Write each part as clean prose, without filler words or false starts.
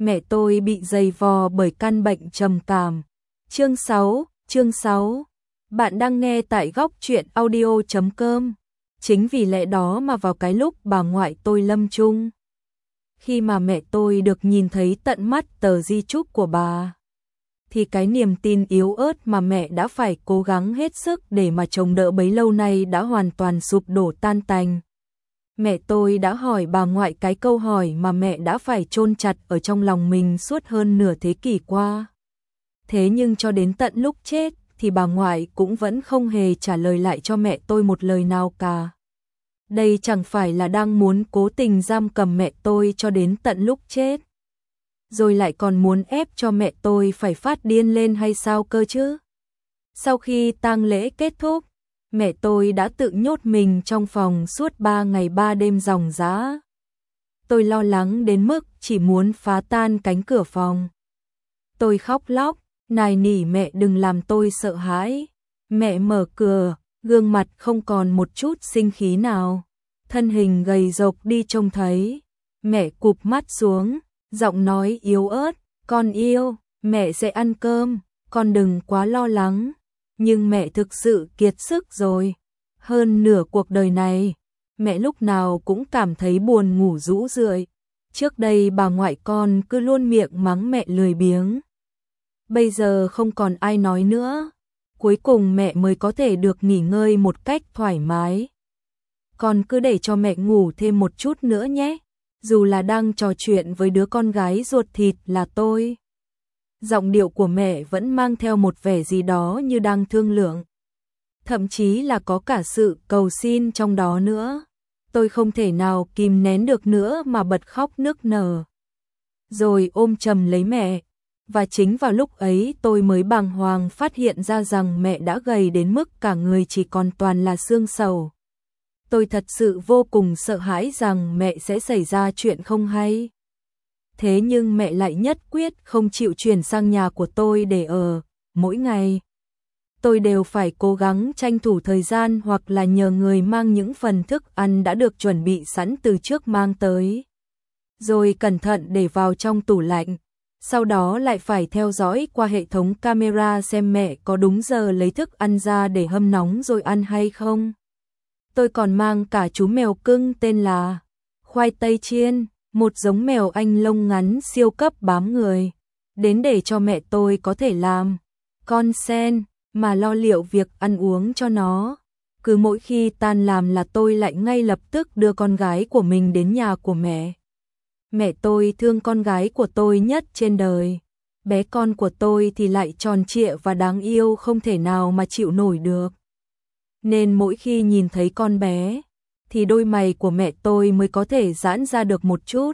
Mẹ tôi bị dày vò bởi căn bệnh trầm cảm. Chương 6. Bạn đang nghe tại góc truyện audio.com. Chính vì lẽ đó mà vào cái lúc bà ngoại tôi lâm chung, khi mà mẹ tôi được nhìn thấy tận mắt tờ di chúc của bà, thì cái niềm tin yếu ớt mà mẹ đã phải cố gắng hết sức để mà trông đỡ bấy lâu nay đã hoàn toàn sụp đổ tan tành. Mẹ tôi đã hỏi bà ngoại cái câu hỏi mà mẹ đã phải chôn chặt ở trong lòng mình suốt hơn nửa thế kỷ qua. Thế nhưng cho đến tận lúc chết thì bà ngoại cũng vẫn không hề trả lời lại cho mẹ tôi một lời nào cả. Đây chẳng phải là đang muốn cố tình giam cầm mẹ tôi cho đến tận lúc chết, rồi lại còn muốn ép cho mẹ tôi phải phát điên lên hay sao cơ chứ? Sau khi tang lễ kết thúc, mẹ tôi đã tự nhốt mình trong phòng suốt 3 ngày 3 đêm ròng rã. Tôi lo lắng đến mức chỉ muốn phá tan cánh cửa phòng. Tôi khóc lóc, nài nỉ mẹ đừng làm tôi sợ hãi. Mẹ mở cửa, gương mặt không còn một chút sinh khí nào. Thân hình gầy rộc đi trông thấy. Mẹ cụp mắt xuống, giọng nói yếu ớt, con yêu, mẹ sẽ ăn cơm, con đừng quá lo lắng. Nhưng mẹ thực sự kiệt sức rồi. Hơn nửa cuộc đời này, mẹ lúc nào cũng cảm thấy buồn ngủ rũ rượi. Trước đây bà ngoại con cứ luôn miệng mắng mẹ lười biếng. Bây giờ không còn ai nói nữa. Cuối cùng mẹ mới có thể được nghỉ ngơi một cách thoải mái. Con cứ để cho mẹ ngủ thêm một chút nữa nhé. Dù là đang trò chuyện với đứa con gái ruột thịt là tôi. Giọng điệu của mẹ vẫn mang theo một vẻ gì đó như đang thương lượng. Thậm chí là có cả sự cầu xin trong đó nữa. Tôi không thể nào kìm nén được nữa mà bật khóc nức nở. Rồi ôm chầm lấy mẹ. Và chính vào lúc ấy tôi mới bàng hoàng phát hiện ra rằng mẹ đã gầy đến mức cả người chỉ còn toàn là xương sầu. Tôi thật sự vô cùng sợ hãi rằng mẹ sẽ xảy ra chuyện không hay. Thế nhưng mẹ lại nhất quyết không chịu chuyển sang nhà của tôi để ở. Mỗi ngày, tôi đều phải cố gắng tranh thủ thời gian hoặc là nhờ người mang những phần thức ăn đã được chuẩn bị sẵn từ trước mang tới. Rồi cẩn thận để vào trong tủ lạnh. Sau đó lại phải theo dõi qua hệ thống camera xem mẹ có đúng giờ lấy thức ăn ra để hâm nóng rồi ăn hay không. Tôi còn mang cả chú mèo cưng tên là Khoai Tây Chiên, một giống mèo Anh lông ngắn siêu cấp bám người, đến để cho mẹ tôi có thể làm con sen mà lo liệu việc ăn uống cho nó. Cứ mỗi khi tan làm là tôi lại ngay lập tức đưa con gái của mình đến nhà của mẹ. Mẹ tôi thương con gái của tôi nhất trên đời. Bé con của tôi thì lại tròn trịa và đáng yêu không thể nào mà chịu nổi được. Nên mỗi khi nhìn thấy con bé, thì đôi mày của mẹ tôi mới có thể giãn ra được một chút.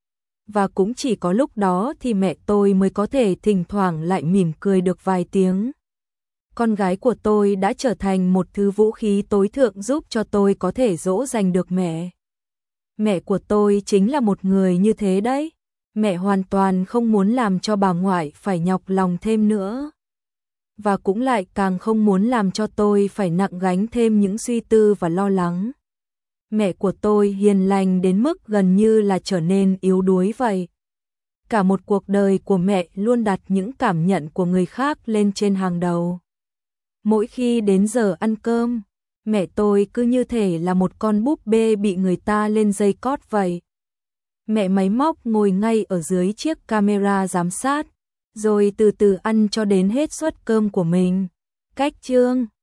Và cũng chỉ có lúc đó thì mẹ tôi mới có thể thỉnh thoảng lại mỉm cười được vài tiếng. Con gái của tôi đã trở thành một thứ vũ khí tối thượng giúp cho tôi có thể dỗ dành được mẹ. Mẹ của tôi chính là một người như thế đấy. Mẹ hoàn toàn không muốn làm cho bà ngoại phải nhọc lòng thêm nữa. Và cũng lại càng không muốn làm cho tôi phải nặng gánh thêm những suy tư và lo lắng. Mẹ của tôi hiền lành đến mức gần như là trở nên yếu đuối vậy. Cả một cuộc đời của mẹ luôn đặt những cảm nhận của người khác lên trên hàng đầu. Mỗi khi đến giờ ăn cơm, mẹ tôi cứ như thể là một con búp bê bị người ta lên dây cót vậy. Mẹ máy móc ngồi ngay ở dưới chiếc camera giám sát, rồi từ từ ăn cho đến hết suất cơm của mình. Cách chương